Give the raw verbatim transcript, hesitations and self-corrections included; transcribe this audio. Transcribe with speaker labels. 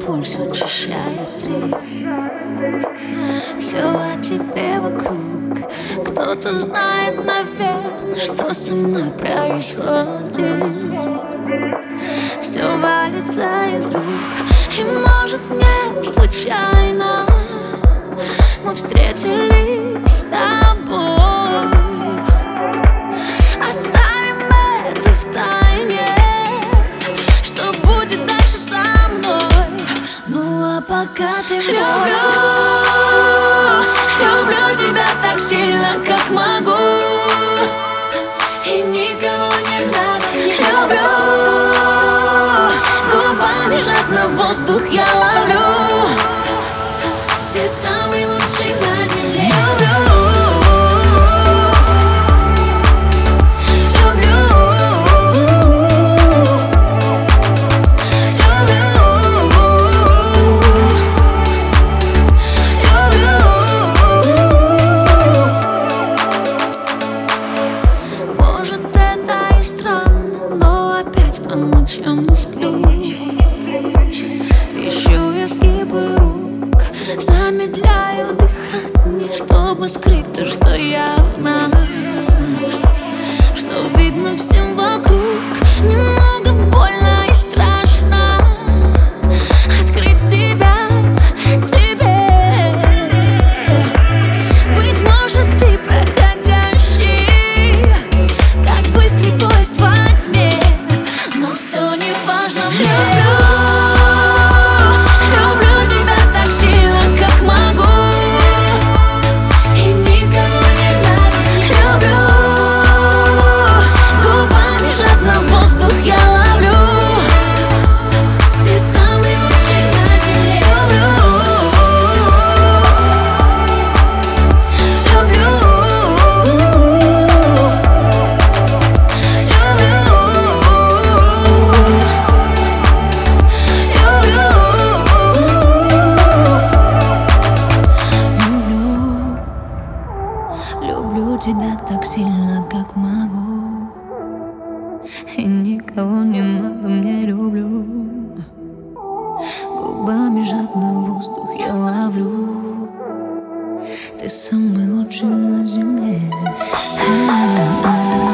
Speaker 1: пульс учащает ритм. Все о тебе вокруг. Кто-то знает, наверное, что со мной происходит. Все валится из рук. И может не случайно мы встретились с тобой. Оставим это в тайне, что будет дальше со мной. Ну а пока ты мой. Люблю, люблю тебя так сильно, как могу. И никого не надо. Люблю, губами жадно воздух я ловлю. Ты самый лучший на земле. По ночам не сплю. Ищу я сгибы рук, замедляю дыхание, чтобы скрыть то, что явно, что видно всем вокруг. Немного больно и страшно открыть себя тебе. Быть может, ты проходящий, как быстрый поезд во тьме. Но все не важно. Люблю, люблю тебя так сильно, как могу. И никого не надо. Люблю, губами жадно воздух я ловлю. Ты самый лучший на земле. Люблю тебя так сильно, как могу. И никого не надо, мне люблю. Губами жадно воздух я ловлю. Ты самый лучший на земле.